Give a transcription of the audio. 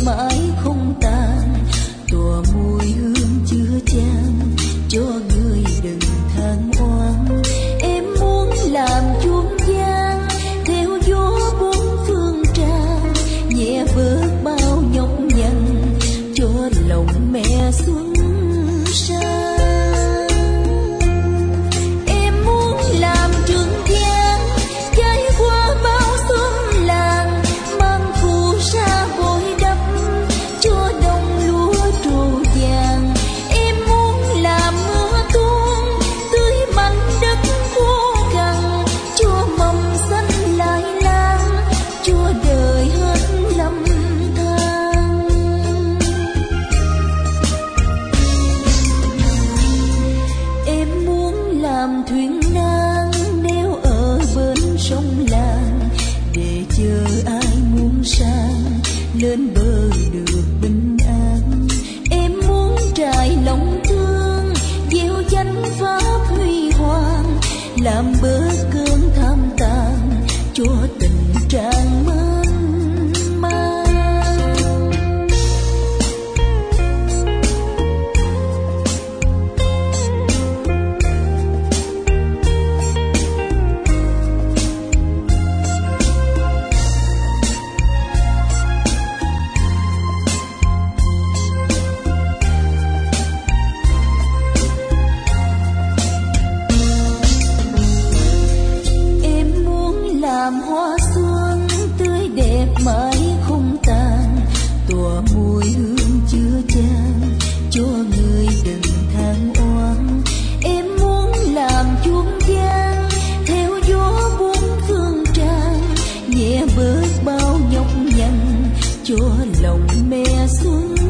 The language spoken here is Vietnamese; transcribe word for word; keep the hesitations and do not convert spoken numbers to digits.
mãi không tàn, tỏa mùi hương chứa chan cho người đừng than oan. Em muốn làm chuông vang theo gió bốn phương tràn, nhẹ vớt bao nhọc nhằn cho lòng mẹ xuân sang. Em muốn làm trường giang chảy qua bao xóm làng, mang phù sa bồi đắp cho đồng lúa trổ vàng. Em muốn làm mưa tuôn tưới mảnh đất khô cằn, cho mầm xanh lại lan, cho đời hết lầm than. Em muốn làm thuyền nan neo ở bên sông làng, để chờ ai muốn sang lên bờ được bình an. Em muốn trải lòng thương gieo danh pháp huy hoàng, làm bớt cơn tham tàn cho tình trạng mênh mang. Em muốn làm hoa xuân tươi đẹp mãi không tàn, tỏa mùi hương chứa chan cho người đừng than oan. Em muốn làm chuông vang theo gió bốn phương tràn, nhẹ bớt bao nhọc nhằn cho lòng mẹ xuân